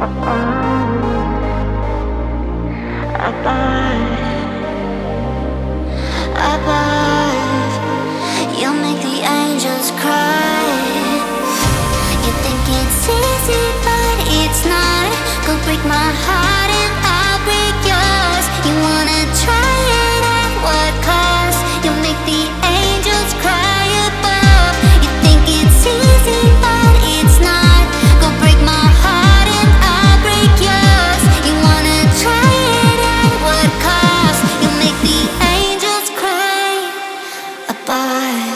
Above, you make the angels cry. You think it's easy, but it's not. Go break my heart and I'll break yours. You wanna try it at what cost? You make the angels cry above. You think it's easy, but it's not. Go break my heart and I'll break yours. You wanna try it at what cost? You make the angels cry above.